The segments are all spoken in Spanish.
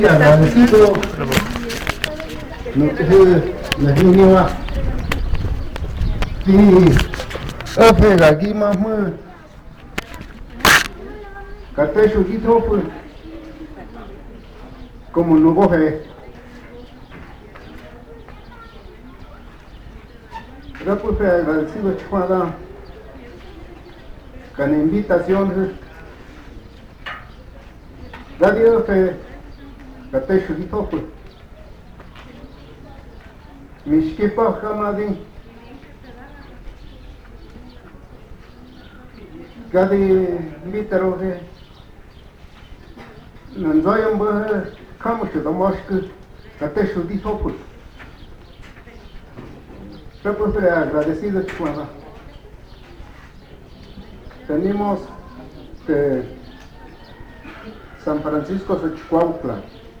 agradecido la niña y hace aquí más cartecho quito pues como no coge pues agradecido chihuahua con la invitación radio que cartecho quito pues mishkipa kamadin gadi litero he nanzoyan ba kamush da moshku cartecho quito pues pues agradecido chihuahua tenemos de San Francisco Xochicuautla.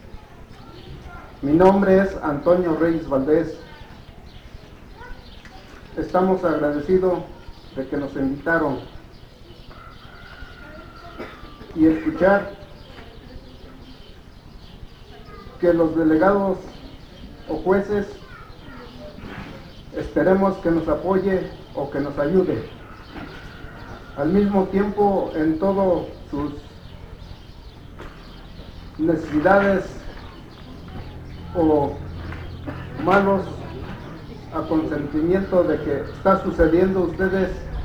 Mi nombre es Antonio Reyes Valdés. Estamos agradecidos de que nos invitaron y escuchar que los delegados o jueces esperemos que nos apoye o que nos ayude. Al mismo tiempo, en todas sus necesidades o malos aconsentimientos de que está sucediendo ustedes,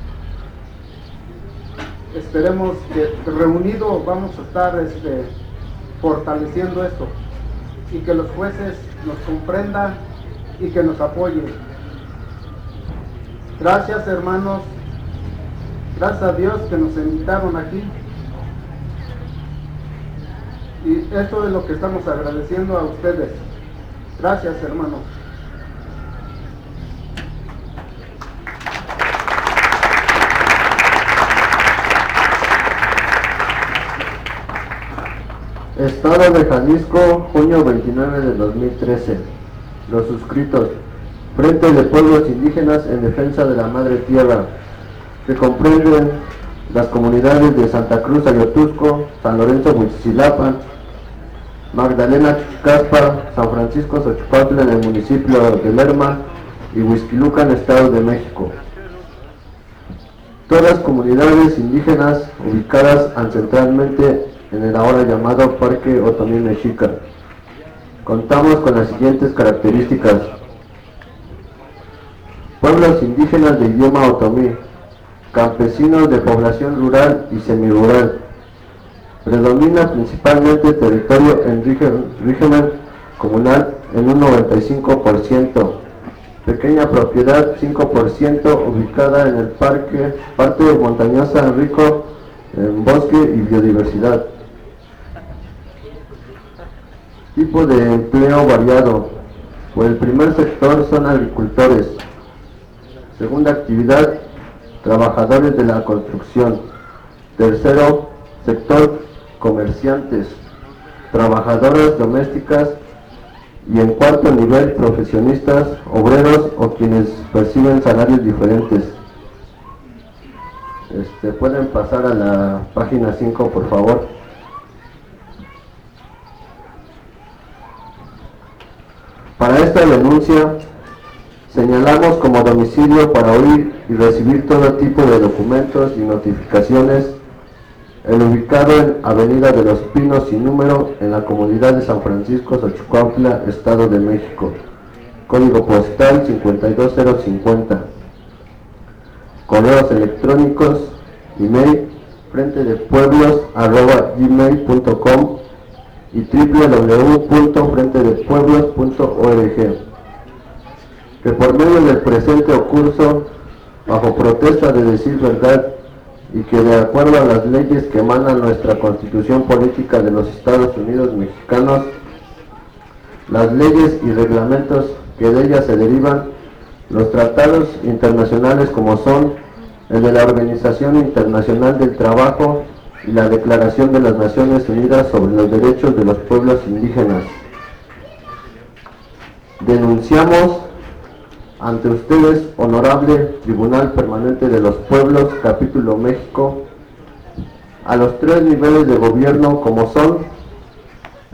esperemos que reunidos vamos a estar fortaleciendo esto y que los jueces nos comprendan y que nos apoyen. Gracias, hermanos, gracias a Dios que nos invitaron aquí. Y esto es lo que estamos agradeciendo a ustedes. Gracias, hermanos. Estado de Jalisco, junio 29 de 2013. Los suscritos: Frente de Pueblos Indígenas en Defensa de la Madre Tierra, que comprenden las comunidades de Santa Cruz Ayotusco, San Lorenzo Huichilapan, Magdalena Chuchicaspa, San Francisco Xochicuautla en el municipio de Lerma y Huixquilucan, Estado de México. Todas comunidades indígenas ubicadas ancestralmente en el ahora llamado Parque Otomí Mexica. Contamos con las siguientes características: pueblos indígenas de idioma otomí, campesinos de población rural y semirural. Predomina principalmente territorio en régimen comunal en un 95%, pequeña propiedad 5%, ubicada en el parte montañosa rico en bosque y biodiversidad. Tipo de empleo variado. Por el primer sector son agricultores. Segunda actividad, trabajadores de la construcción. Tercero sector, comerciantes, trabajadoras domésticas. Y en cuarto nivel, profesionistas, obreros o quienes perciben salarios diferentes. Pueden pasar a la página 5, por favor. Para esta denuncia, señalamos como domicilio para oír y recibir todo tipo de documentos y notificaciones el ubicado en Avenida de los Pinos sin número, en la comunidad de San Francisco Xochicuautla, Estado de México, código postal 52050. Correos electrónicos, email, frentedepueblos@gmail.com y www.frentedepueblos.org. Que por medio del presente curso, bajo protesta de decir verdad, y que de acuerdo a las leyes que emanan nuestra Constitución Política de los Estados Unidos Mexicanos, las leyes y reglamentos que de ellas se derivan, los tratados internacionales como son el de la Organización Internacional del Trabajo y la Declaración de las Naciones Unidas sobre los Derechos de los Pueblos Indígenas. Denunciamos ante ustedes, Honorable Tribunal Permanente de los Pueblos, Capítulo México, a los 3 niveles de gobierno como son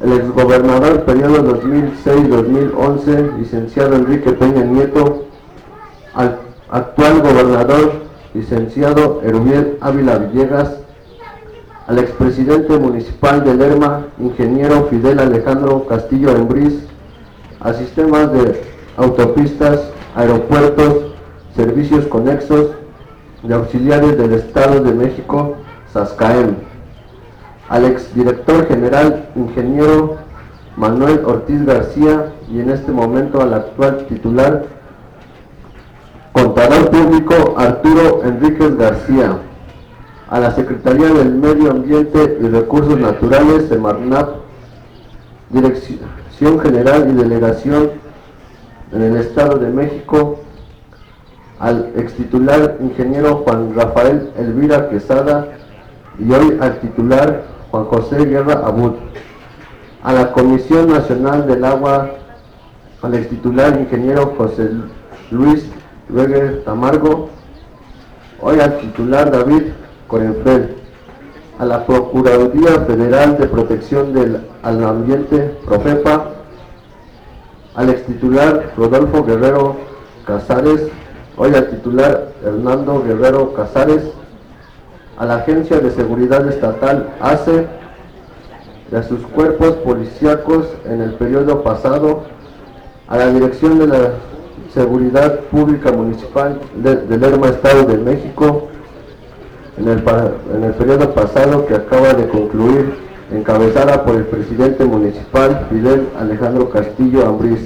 El exgobernador periodo 2006-2011, licenciado Enrique Peña Nieto, al actual gobernador, licenciado Erubiel Ávila Villegas, al expresidente municipal de Lerma, ingeniero Fidel Alejandro Castillo Ambriz, a sistemas de autopistas, aeropuertos, servicios conexos y auxiliares del Estado de México, SASCAEM, al exdirector general, ingeniero Manuel Ortiz García, y en este momento al actual titular, contador público Arturo Enríquez García, a la Secretaría del Medio Ambiente y Recursos Naturales, Semarnat, Dirección General y Delegación en el Estado de México, al extitular ingeniero Juan Rafael Elvira Quesada y hoy al titular Juan José Guerra Abud, a la Comisión Nacional del Agua, al extitular ingeniero José Luis Ruegue Tamargo, hoy al titular David Corenfeld, a la Procuraduría Federal de Protección al Ambiente, Profepa, al extitular Rodolfo Guerrero Casares, hoy al titular Hernando Guerrero Casares, a la Agencia de Seguridad Estatal, ACE, y a sus cuerpos policíacos en el periodo pasado, a la Dirección de la Seguridad Pública Municipal de Lerma, Estado de México, en el periodo pasado que acaba de concluir, encabezada por el presidente municipal Fidel Alejandro Castillo Ambriz,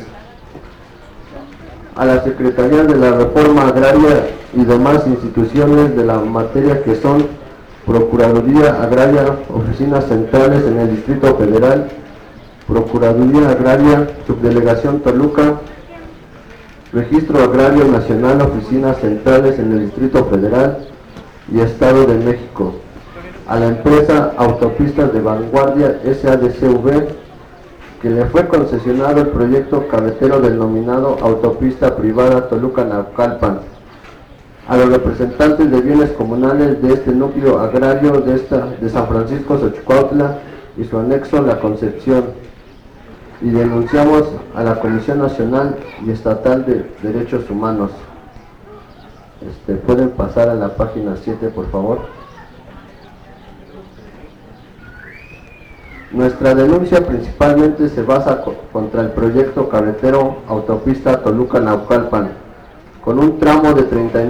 a la Secretaría de la Reforma Agraria y demás instituciones de la materia que son Procuraduría Agraria, oficinas centrales en el Distrito Federal, Procuraduría Agraria, Subdelegación Toluca, Registro Agrario Nacional, oficinas centrales en el Distrito Federal y Estado de México, a la empresa Autopistas de Vanguardia SADCV, que le fue concesionado el proyecto carretero denominado Autopista Privada Toluca-Naucalpan, a los representantes de bienes comunales de este núcleo agrario de San Francisco Xochicuautla y su anexo La Concepción, y denunciamos a la Comisión Nacional y Estatal de Derechos Humanos. Pueden pasar a la página 7, por favor. Nuestra denuncia principalmente se basa contra el proyecto carretero Autopista Toluca-Naucalpan, con un tramo de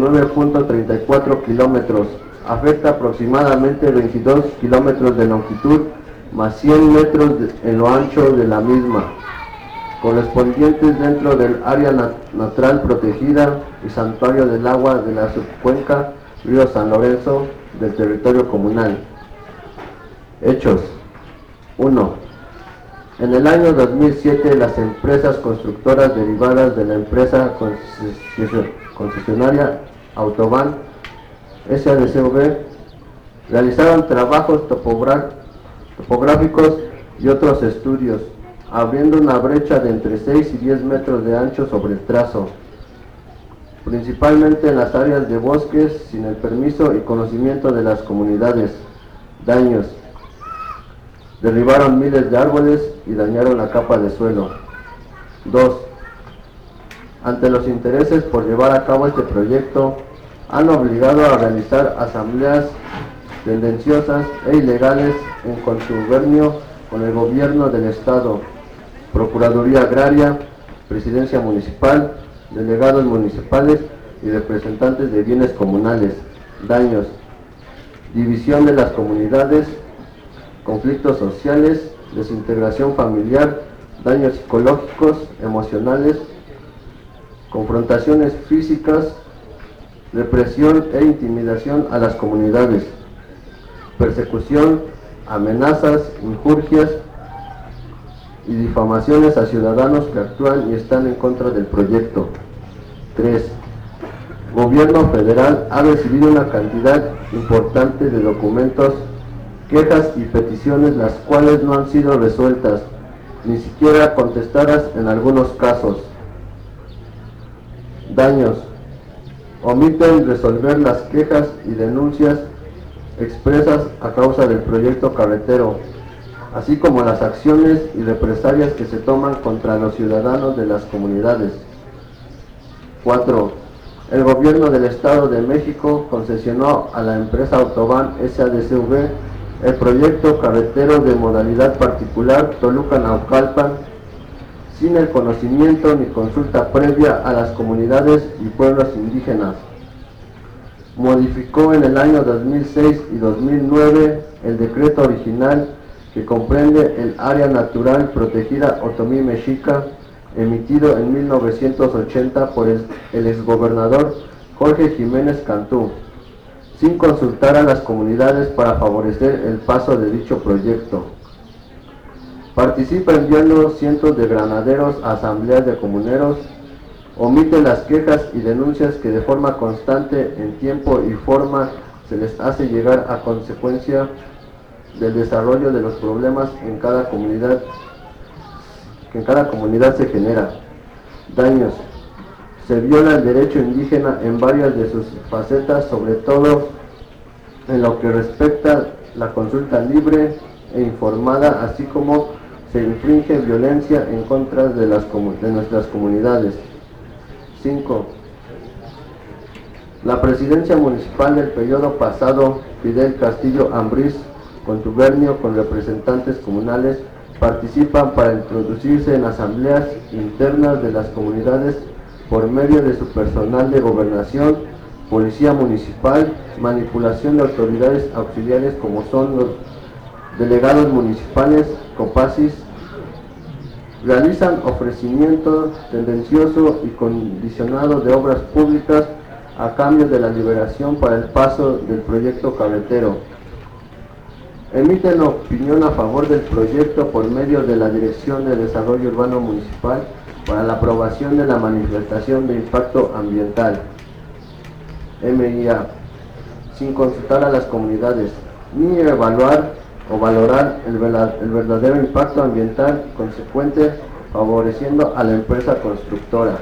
39.34 kilómetros, afecta aproximadamente 22 kilómetros de longitud, más 100 metros en lo ancho de la misma, correspondientes dentro del área natural protegida y santuario del agua de la subcuenca Río San Lorenzo del territorio comunal. Hechos. 1. En el año 2007, las empresas constructoras derivadas de la empresa concesionaria Autoban SADCV realizaron trabajos topográficos y otros estudios, abriendo una brecha de entre 6 y 10 metros de ancho sobre el trazo, principalmente en las áreas de bosques, sin el permiso y conocimiento de las comunidades. Daños: derribaron miles de árboles y dañaron la capa de suelo. 2. Ante los intereses por llevar a cabo este proyecto, han obligado a realizar asambleas tendenciosas e ilegales en contubernio con el gobierno del Estado, Procuraduría Agraria, Presidencia Municipal, delegados municipales y representantes de bienes comunales. Daños: división de las comunidades, conflictos sociales, desintegración familiar, daños psicológicos, emocionales, confrontaciones físicas, represión e intimidación a las comunidades, persecución, amenazas, injurias y difamaciones a ciudadanos que actúan y están en contra del proyecto. 3. Gobierno federal ha recibido una cantidad importante de documentos, quejas y peticiones, las cuales no han sido resueltas, ni siquiera contestadas en algunos casos. Daños: omiten resolver las quejas y denuncias expresas a causa del proyecto carretero, así como las acciones y represalias que se toman contra los ciudadanos de las comunidades. 4. El gobierno del Estado de México concesionó a la empresa Autoban SADCV el proyecto carretero de modalidad particular Toluca-Naucalpan sin el conocimiento ni consulta previa a las comunidades y pueblos indígenas. Modificó en el año 2006 y 2009 el decreto original que comprende el área natural protegida Otomí Mexica, emitido en 1980 por el exgobernador Jorge Jiménez Cantú, sin consultar a las comunidades para favorecer el paso de dicho proyecto. Participa enviando cientos de granaderos a asambleas de comuneros, omite las quejas y denuncias que de forma constante, en tiempo y forma, se les hace llegar a consecuencia del desarrollo de los problemas en cada comunidad, que en cada comunidad se genera. Daños. Se viola el derecho indígena en varias de sus facetas, sobre todo en lo que respecta a la consulta libre e informada, así como se infringe violencia en contra de nuestras comunidades. 5. La presidencia municipal del periodo pasado, Fidel Castillo Ambriz, contubernio con representantes comunales, participan para introducirse en asambleas internas de las comunidades por medio de su personal de gobernación, policía municipal, manipulación de autoridades auxiliares como son los delegados municipales, COPACIS, realizan ofrecimientos tendencioso y condicionado de obras públicas a cambio de la liberación para el paso del proyecto carretero. Emiten opinión a favor del proyecto por medio de la Dirección de Desarrollo Urbano Municipal para la aprobación de la manifestación de impacto ambiental, MIA, sin consultar a las comunidades, ni evaluar o valorar el verdadero impacto ambiental consecuente, favoreciendo a la empresa constructora.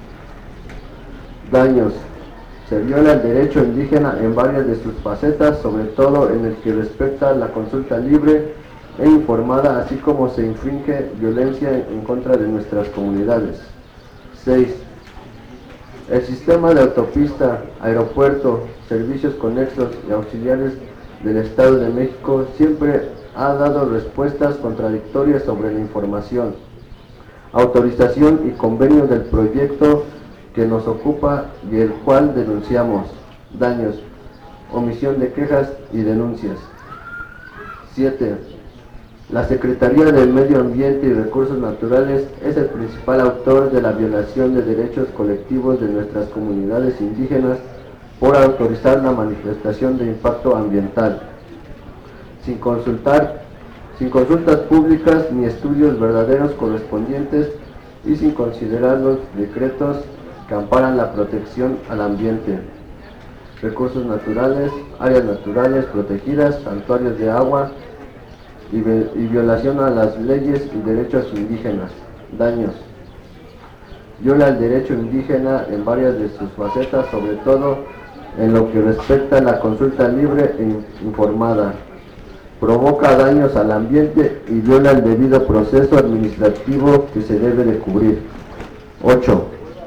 Daños. Se viola el derecho indígena en varias de sus facetas, sobre todo en el que respecta a la consulta libre e informada, así como se infringe violencia en contra de nuestras comunidades. 6. El sistema de autopista, aeropuerto, servicios conexos y auxiliares del Estado de México siempre ha dado respuestas contradictorias sobre la información, autorización y convenio del proyecto que nos ocupa y el cual denunciamos. Daños. Omisión de quejas y denuncias. 7. La Secretaría de Medio Ambiente y Recursos Naturales es el principal autor de la violación de derechos colectivos de nuestras comunidades indígenas por autorizar la manifestación de impacto ambiental, sin consultas públicas ni estudios verdaderos correspondientes y sin considerar los decretos que amparan la protección al ambiente, recursos naturales, áreas naturales protegidas, santuarios de agua y violación a las leyes y derechos indígenas. Daños. Viola el derecho indígena en varias de sus facetas, sobre todo en lo que respecta a la consulta libre e informada. Provoca daños al ambiente y viola el debido proceso administrativo que se debe de cubrir. 8.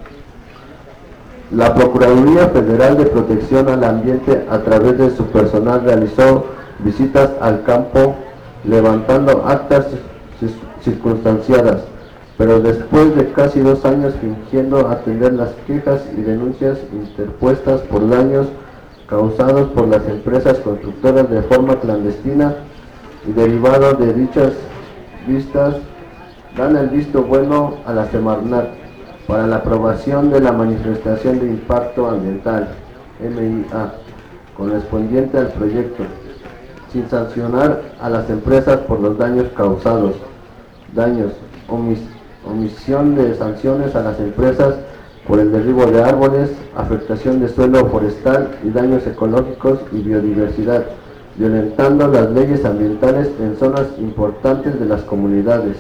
La Procuraduría Federal de Protección al Ambiente, a través de su personal, realizó visitas al campo levantando actas circunstanciadas, pero después de casi 2 años fingiendo atender las quejas y denuncias interpuestas por daños causados por las empresas constructoras de forma clandestina y derivado de dichas vistas, dan el visto bueno a la Semarnat para la aprobación de la manifestación de impacto ambiental, MIA, correspondiente al proyecto, sin sancionar a las empresas por los daños causados. Daños. Omisión de sanciones a las empresas por el derribo de árboles, afectación de suelo forestal y daños ecológicos y biodiversidad, violentando las leyes ambientales en zonas importantes de las comunidades.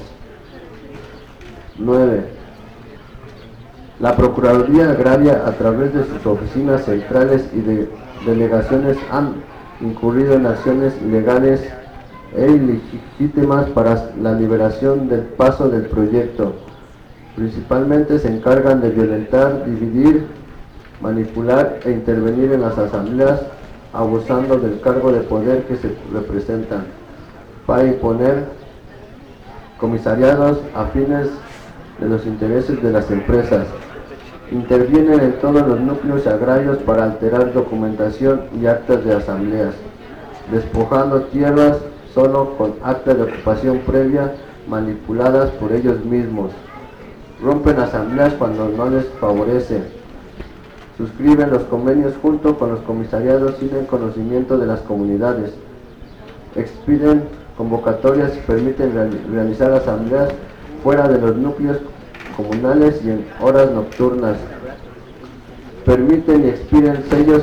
9. La Procuraduría Agraria, a través de sus oficinas centrales y de delegaciones, han incurrido en acciones ilegales e ilegítimas para la liberación del paso del proyecto. Principalmente se encargan de violentar, dividir, manipular e intervenir en las asambleas, abusando del cargo de poder que se representan, para imponer comisariados afines de los intereses de las empresas. Intervienen en todos los núcleos agrarios para alterar documentación y actas de asambleas, despojando tierras solo con actas de ocupación previa manipuladas por ellos mismos. Rompen asambleas cuando no les favorece. Suscriben los convenios junto con los comisariados sin el conocimiento de las comunidades. Expiden convocatorias y permiten realizar asambleas fuera de los núcleos comunales y en horas nocturnas. Permiten y expiden sellos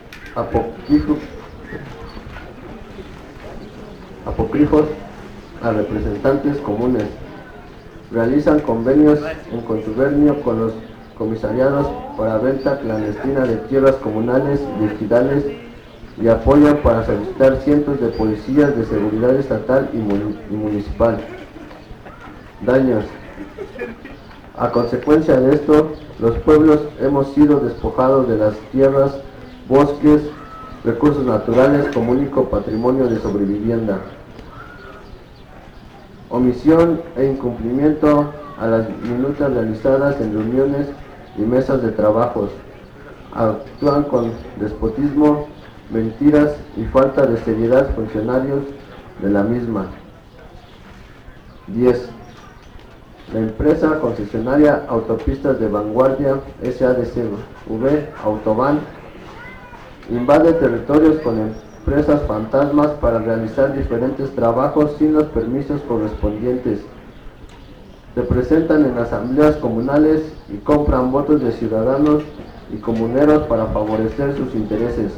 apócrifos a representantes comunes. Realizan convenios en contubernio con los comisariados para venta clandestina de tierras comunales y ejidales y apoyan para solicitar cientos de policías de seguridad estatal y municipal. Daños. A consecuencia de esto, los pueblos hemos sido despojados de las tierras, bosques, recursos naturales como único patrimonio de sobrevivienda. Omisión e incumplimiento a las minutas realizadas en reuniones y mesas de trabajos. Actúan con despotismo, mentiras y falta de seriedad funcionarios de la misma. 10. La empresa concesionaria Autopistas de Vanguardia SADCV Autoban invade territorios con empresas fantasmas para realizar diferentes trabajos sin los permisos correspondientes. Se presentan en asambleas comunales y compran votos de ciudadanos y comuneros para favorecer sus intereses.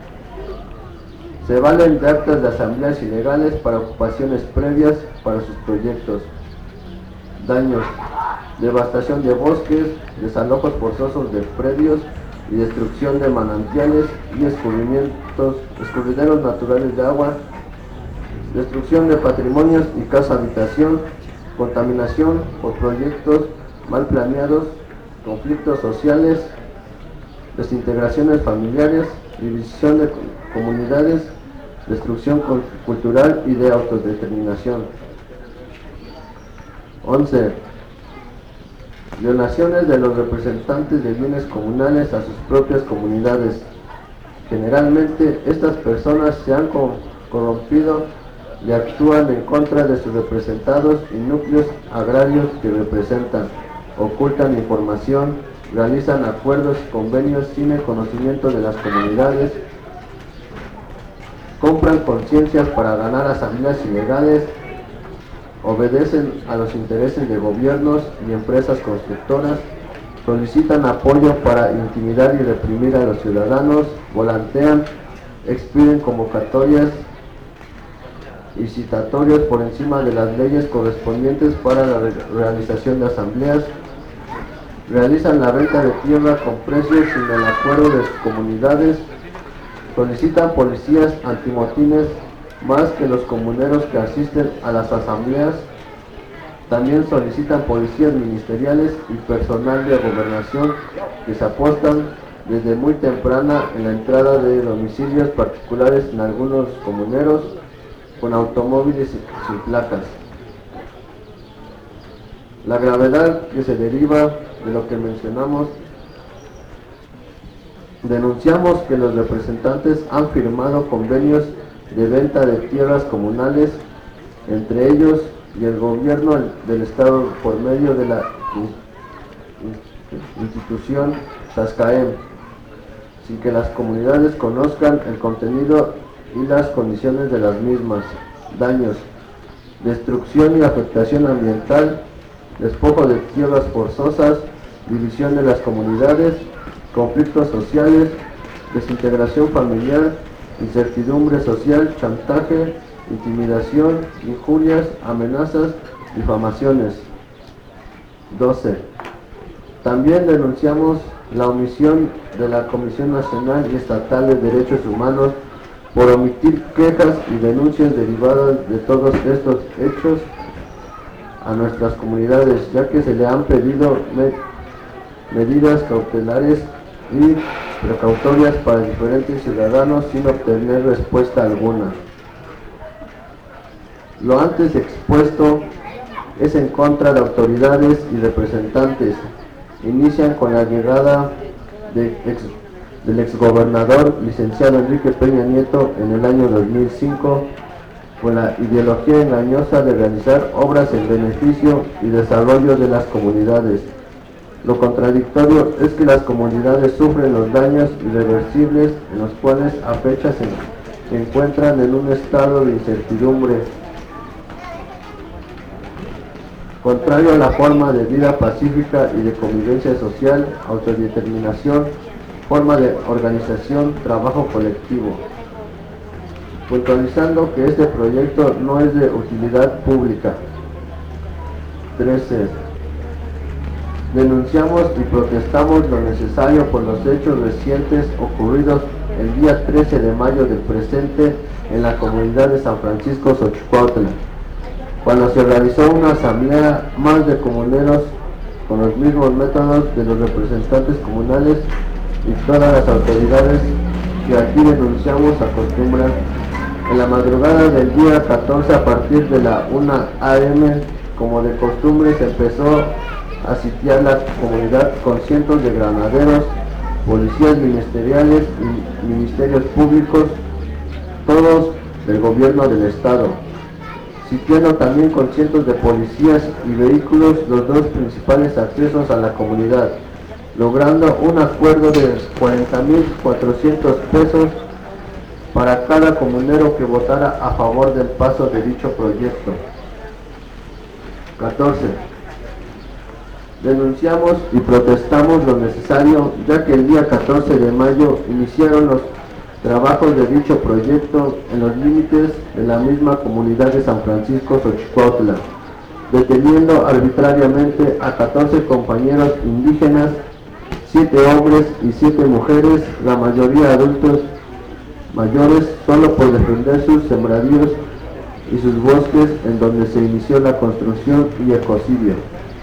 Se valen de actas de asambleas ilegales para ocupaciones previas para sus proyectos. Daños. Devastación de bosques, desalojos forzosos de predios y destrucción de manantiales y escurrideros naturales de agua, destrucción de patrimonios y casa habitación, contaminación por proyectos mal planeados, conflictos sociales, desintegraciones familiares, división de comunidades, destrucción cultural y de autodeterminación. 11. Violaciones de los representantes de bienes comunales a sus propias comunidades. Generalmente estas personas se han corrompido y actúan en contra de sus representados y núcleos agrarios que representan, ocultan información, realizan acuerdos y convenios sin el conocimiento de las comunidades, compran conciencias para ganar asambleas ilegales, obedecen a los intereses de gobiernos y empresas constructoras, solicitan apoyo para intimidar y reprimir a los ciudadanos, volantean, expiden convocatorias y citatorios por encima de las leyes correspondientes para la realización de asambleas, realizan la venta de tierra con precios sin el acuerdo de sus comunidades, solicitan policías antimotines más que los comuneros que asisten a las asambleas, también solicitan policías ministeriales y personal de gobernación que se apostan desde muy temprana en la entrada de domicilios particulares en algunos comuneros con automóviles sin placas. La gravedad que se deriva de lo que mencionamos, denunciamos que los representantes han firmado convenios de venta de tierras comunales entre ellos y el gobierno del estado por medio de la institución Tascaem, sin que las comunidades conozcan el contenido y las condiciones de las mismas. Daños, destrucción y afectación ambiental, despojo de tierras forzosas, división de las comunidades, conflictos sociales, desintegración familiar, incertidumbre social, chantaje, intimidación, injurias, amenazas, difamaciones. 12. También denunciamos la omisión de la Comisión Nacional y Estatal de Derechos Humanos por omitir quejas y denuncias derivadas de todos estos hechos a nuestras comunidades, ya que se le han pedido medidas cautelares y precautorias para diferentes ciudadanos sin obtener respuesta alguna. Lo antes expuesto es en contra de autoridades y representantes. Inician con la llegada del exgobernador licenciado Enrique Peña Nieto en el año 2005 con la ideología engañosa de realizar obras en beneficio y desarrollo de las comunidades. Lo contradictorio es que las comunidades sufren los daños irreversibles en los cuales a fecha se encuentran en un estado de incertidumbre. Contrario a la forma de vida pacífica y de convivencia social, autodeterminación, forma de organización, trabajo colectivo. Puntualizando que este proyecto no es de utilidad pública. 13. Denunciamos y protestamos lo necesario por los hechos recientes ocurridos el día 13 de mayo del presente en la comunidad de San Francisco Xochicuautla, cuando se realizó una asamblea más de comuneros con los mismos métodos de los representantes comunales y todas las autoridades que aquí denunciamos acostumbran. En la madrugada del día 14 a partir de la 1 a.m., como de costumbre, se empezó a sitiar la comunidad con cientos de granaderos, policías ministeriales y ministerios públicos, todos del gobierno del estado, sitiando también con cientos de policías y vehículos los dos principales accesos a la comunidad, logrando un acuerdo de 40,400 pesos para cada comunero que votara a favor del paso de dicho proyecto. 14. Denunciamos y protestamos lo necesario, ya que el día 14 de mayo iniciaron los trabajos de dicho proyecto en los límites de la misma comunidad de San Francisco Xochicuautla, deteniendo arbitrariamente a 14 compañeros indígenas, 7 hombres y 7 mujeres, la mayoría adultos mayores, solo por defender sus sembradíos y sus bosques en donde se inició la construcción y ecocidio,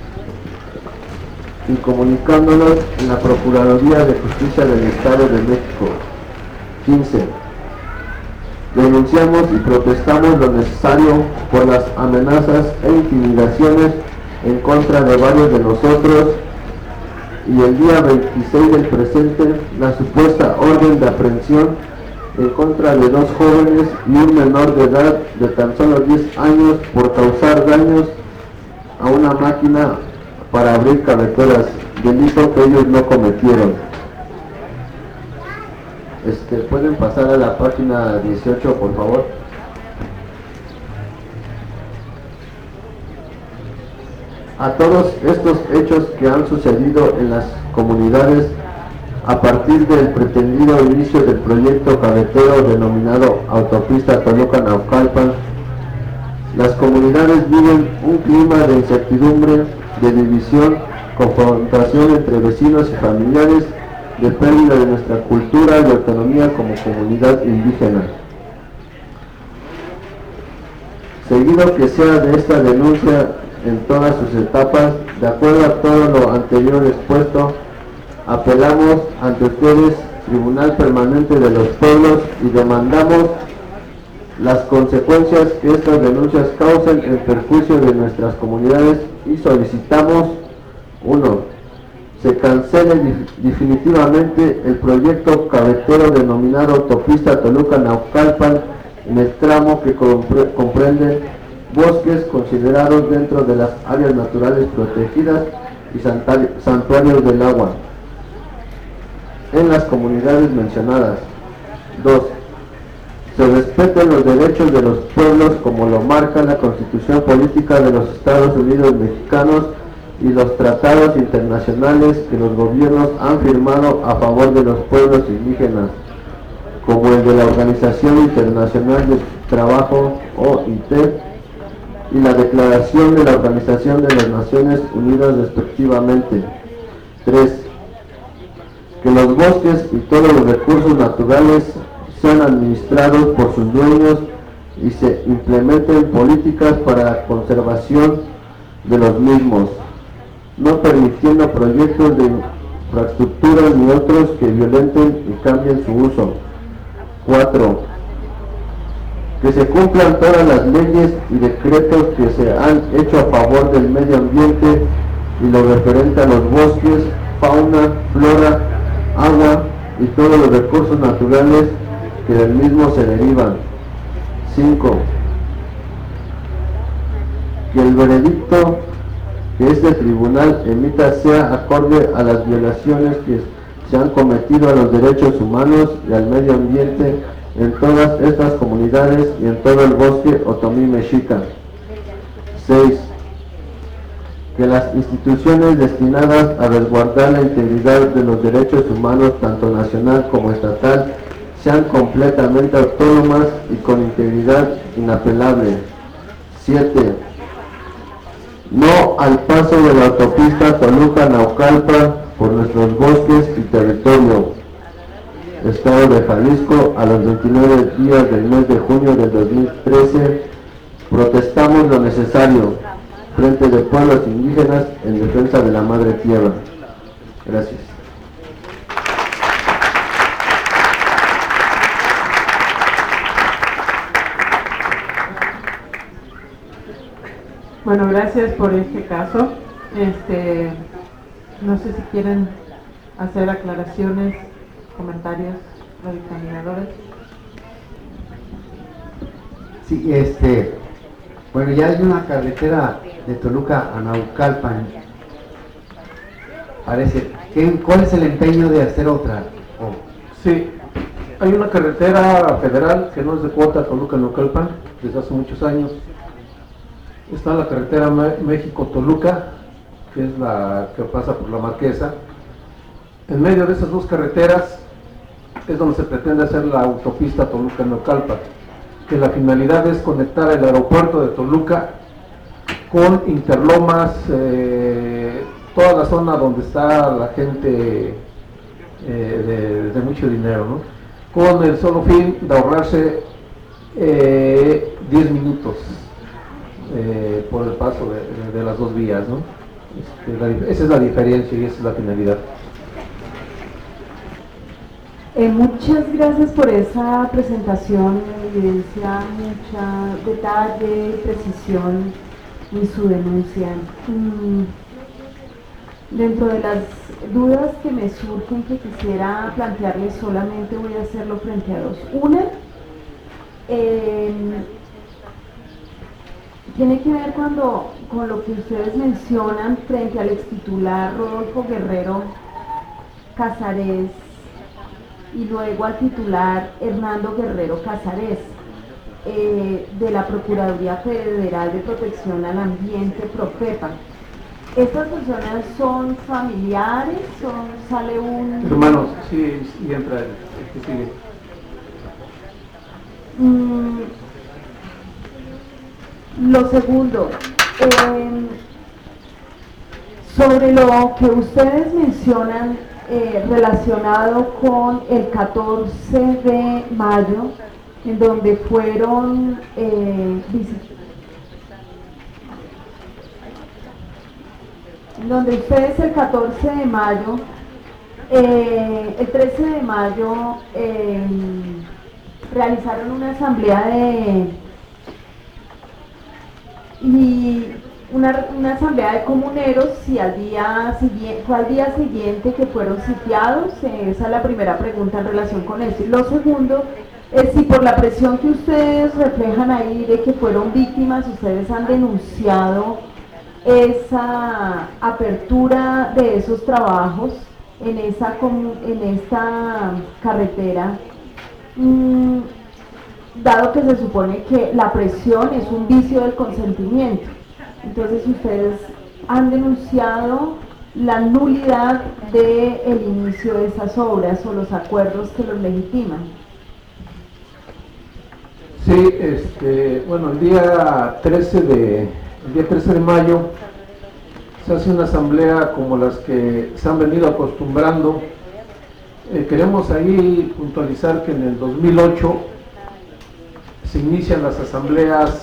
y comunicándolos en la Procuraduría de Justicia del Estado de México. 15. Denunciamos y protestamos lo necesario por las amenazas e intimidaciones en contra de varios de nosotros, y el día 26 del presente la supuesta orden de aprehensión en contra de 2 jóvenes y un menor de edad de tan solo 10 años por causar daños a una máquina para abrir carreteras, delito que ellos no cometieron. ¿Pueden pasar a la página 18, por favor? A todos estos hechos que han sucedido en las comunidades a partir del pretendido inicio del proyecto carretero denominado Autopista Toluca-Naucalpan, las comunidades viven un clima de incertidumbre, de división, confrontación entre vecinos y familiares, de pérdida de nuestra cultura y autonomía como comunidad indígena. Seguido que sea de esta denuncia en todas sus etapas, de acuerdo a todo lo anterior expuesto, apelamos ante ustedes, Tribunal Permanente de los Pueblos, y demandamos las consecuencias que estas denuncias causen en perjuicio de nuestras comunidades y solicitamos: 1. Se cancele definitivamente el proyecto carretero denominado Autopista Toluca-Naucalpan en el tramo que comprende bosques considerados dentro de las áreas naturales protegidas y santuarios del agua en las comunidades mencionadas. 2. Se respeten los derechos de los pueblos como lo marca la Constitución Política de los Estados Unidos Mexicanos y los tratados internacionales que los gobiernos han firmado a favor de los pueblos indígenas, como el de la Organización Internacional del Trabajo, OIT, y la Declaración de la Organización de las Naciones Unidas respectivamente. 3. Que los bosques y todos los recursos naturales sean administrados por sus dueños y se implementen políticas para la conservación de los mismos, no permitiendo proyectos de infraestructura ni otros que violenten y cambien su uso. 4. Que se cumplan todas las leyes y decretos que se han hecho a favor del medio ambiente y lo referente a los bosques, fauna, flora, agua y todos los recursos naturales que del mismo se derivan. 5. Que el veredicto que este tribunal emita sea acorde a las violaciones que se han cometido a los derechos humanos y al medio ambiente en todas estas comunidades y en todo el bosque otomí mexica. 6. Que las instituciones destinadas a resguardar la integridad de los derechos humanos, tanto nacional como estatal, sean completamente autónomas y con integridad inapelable. 7. No al paso de la autopista Toluca-Naucalpan por nuestros bosques y territorio. Estado de Jalisco, a los 29 días del mes de junio del 2013, protestamos lo necesario frente de pueblos indígenas en defensa de la madre tierra. Gracias. Bueno, gracias por este caso. No sé si quieren hacer aclaraciones, comentarios, los dictaminadores. Sí, bueno, ya hay una carretera de Toluca a Naucalpan. Parece. ¿Cuál es el empeño de hacer otra? Sí, hay una carretera federal que no es de cuota Toluca-Naucalpan desde hace muchos años. Está la carretera México-Toluca, que es la que pasa por la Marquesa. En medio de esas dos carreteras es donde se pretende hacer la autopista Toluca-Naucalpan, que la finalidad es conectar el aeropuerto de Toluca con Interlomas, toda la zona donde está la gente de mucho dinero, ¿no? Con el solo fin de ahorrarse 10 minutos por el paso de las dos vías, ¿no? Esa es la diferencia y esa es la finalidad. Muchas gracias por esa presentación, evidencia mucha detalle y precisión en su denuncia. Dentro de las dudas que me surgen que quisiera plantearles, solamente voy a hacerlo frente a dos. Una, tiene que ver con lo que ustedes mencionan frente al extitular Rodolfo Guerrero Casares y luego al titular Hernando Guerrero Casares de la Procuraduría Federal de Protección al Ambiente, Profepa. ¿Estas personas son familiares? ¿Sale un...? Hermanos, sí, y entra el que sigue. Lo segundo, sobre lo que ustedes mencionan relacionado con el 14 de mayo, en donde fueron donde ustedes el 14 de mayo, el 13 de mayo realizaron una asamblea una asamblea de comuneros y fue al día siguiente que fueron sitiados. Esa es la primera pregunta en relación con eso. Lo segundo es si por la presión que ustedes reflejan ahí de que fueron víctimas, ustedes han denunciado esa apertura de esos trabajos en esta carretera, dado que se supone que la presión es un vicio del consentimiento. Entonces ustedes han denunciado la nulidad del inicio de esas obras o los acuerdos que los legitiman. Sí, bueno, el día 13 de mayo se hace una asamblea como las que se han venido acostumbrando Queremos ahí puntualizar que en el 2008 se inician las asambleas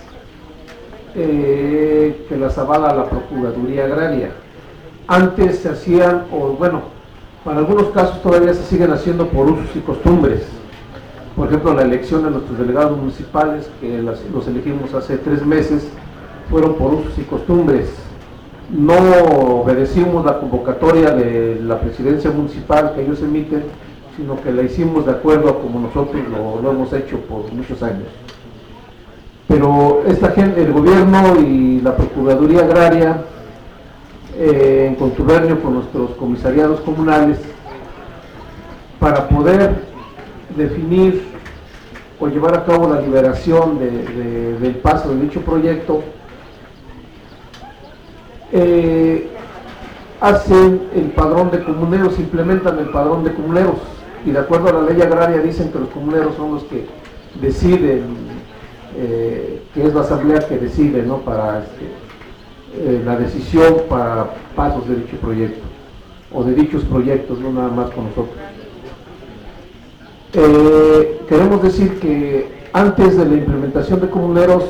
que las avala la Procuraduría Agraria. Antes se hacían, o bueno, para algunos casos todavía se siguen haciendo por usos y costumbres. Por ejemplo, la elección de nuestros delegados municipales, que los elegimos hace 3 meses, fueron por usos y costumbres. No obedecimos la convocatoria de la presidencia municipal que ellos emiten, sino que la hicimos de acuerdo a como nosotros lo hemos hecho por muchos años. Pero esta gente, el gobierno y la Procuraduría Agraria, en contubernio con nuestros comisariados comunales, para poder definir o llevar a cabo la liberación del paso de dicho proyecto, hacen el padrón de comuneros, implementan el padrón de comuneros, y de acuerdo a la ley agraria dicen que los comuneros son los que deciden, que es la asamblea que decide, ¿no?, para la decisión para pasos de dicho proyecto o de dichos proyectos, no nada más con nosotros. Queremos decir que antes de la implementación de comuneros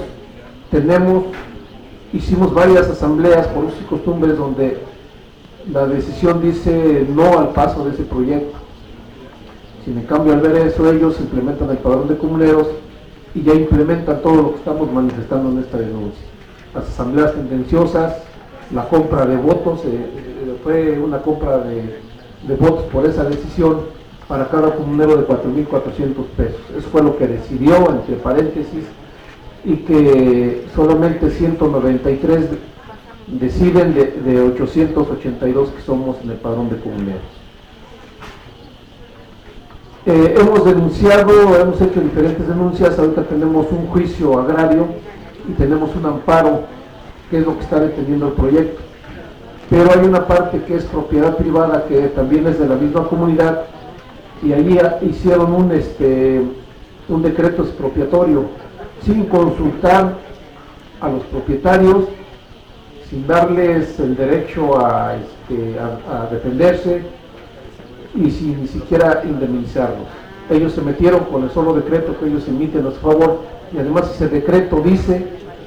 hicimos varias asambleas por usos y costumbres donde la decisión dice no al paso de ese proyecto. Sin en cambio, al ver eso, ellos implementan el padrón de comuneros y ya implementan todo lo que estamos manifestando en esta denuncia. Las asambleas tendenciosas, la compra de votos, fue una compra de votos por esa decisión para cada comunero de 4.400 pesos. Eso fue lo que decidió, entre paréntesis, y que solamente 193 deciden de 882 que somos en el padrón de comuneros. Hemos denunciado, hemos hecho diferentes denuncias. Ahorita tenemos un juicio agrario y tenemos un amparo, que es lo que está deteniendo el proyecto. Pero hay una parte que es propiedad privada, que también es de la misma comunidad, y ahí hicieron un decreto expropiatorio sin consultar a los propietarios, sin darles el derecho a defenderse y sin ni siquiera indemnizarlos. Ellos se metieron con el solo decreto que ellos emiten a su favor, y además ese decreto dice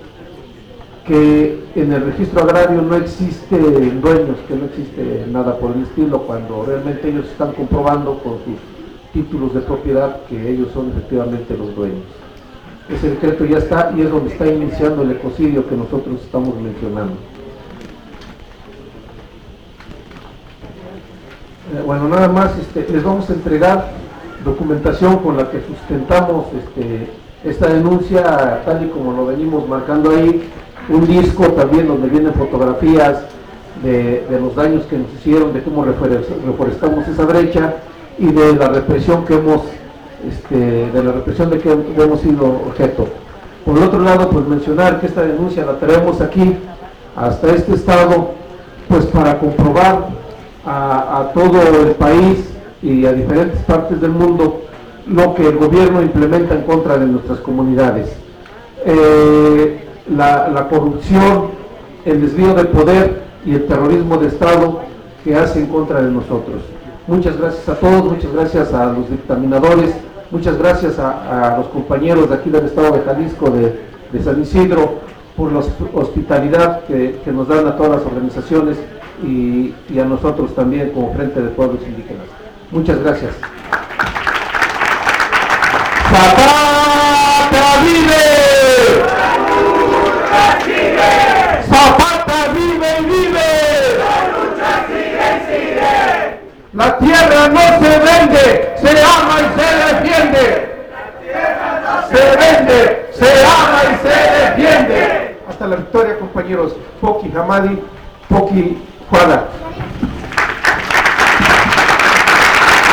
que en el registro agrario no existe dueños, que no existe nada por el estilo, cuando realmente ellos están comprobando con sus títulos de propiedad que ellos son efectivamente los dueños. Ese decreto ya está, y es donde está iniciando el ecocidio que nosotros estamos mencionando. Bueno, nada más les vamos a entregar documentación con la que sustentamos esta denuncia, tal y como lo venimos marcando ahí. Un disco también donde vienen fotografías de los daños que nos hicieron, de cómo reforestamos esa brecha y de la represión que hemos de que hemos sido objeto. Por el otro lado, pues mencionar que esta denuncia la traemos aquí hasta este estado, pues para comprobar a todo el país y a diferentes partes del mundo lo que el gobierno implementa en contra de nuestras comunidades. La corrupción, el desvío de poder y el terrorismo de Estado que hace en contra de nosotros. Muchas gracias a todos, muchas gracias a los dictaminadores, muchas gracias a los compañeros de aquí del Estado de Jalisco, de San Isidro, por la hospitalidad que nos dan a todas las organizaciones y a nosotros también como Frente de Pueblos Indígenas. Muchas gracias. ¡Zapata vive! ¡Zapata vive y vive! ¡La lucha sigue y sigue! La tierra no se vende, se ama y se defiende. La tierra no se vende, se ama y se defiende. Hasta la victoria, compañeros. Poqui Hamadi, Poqui Juana.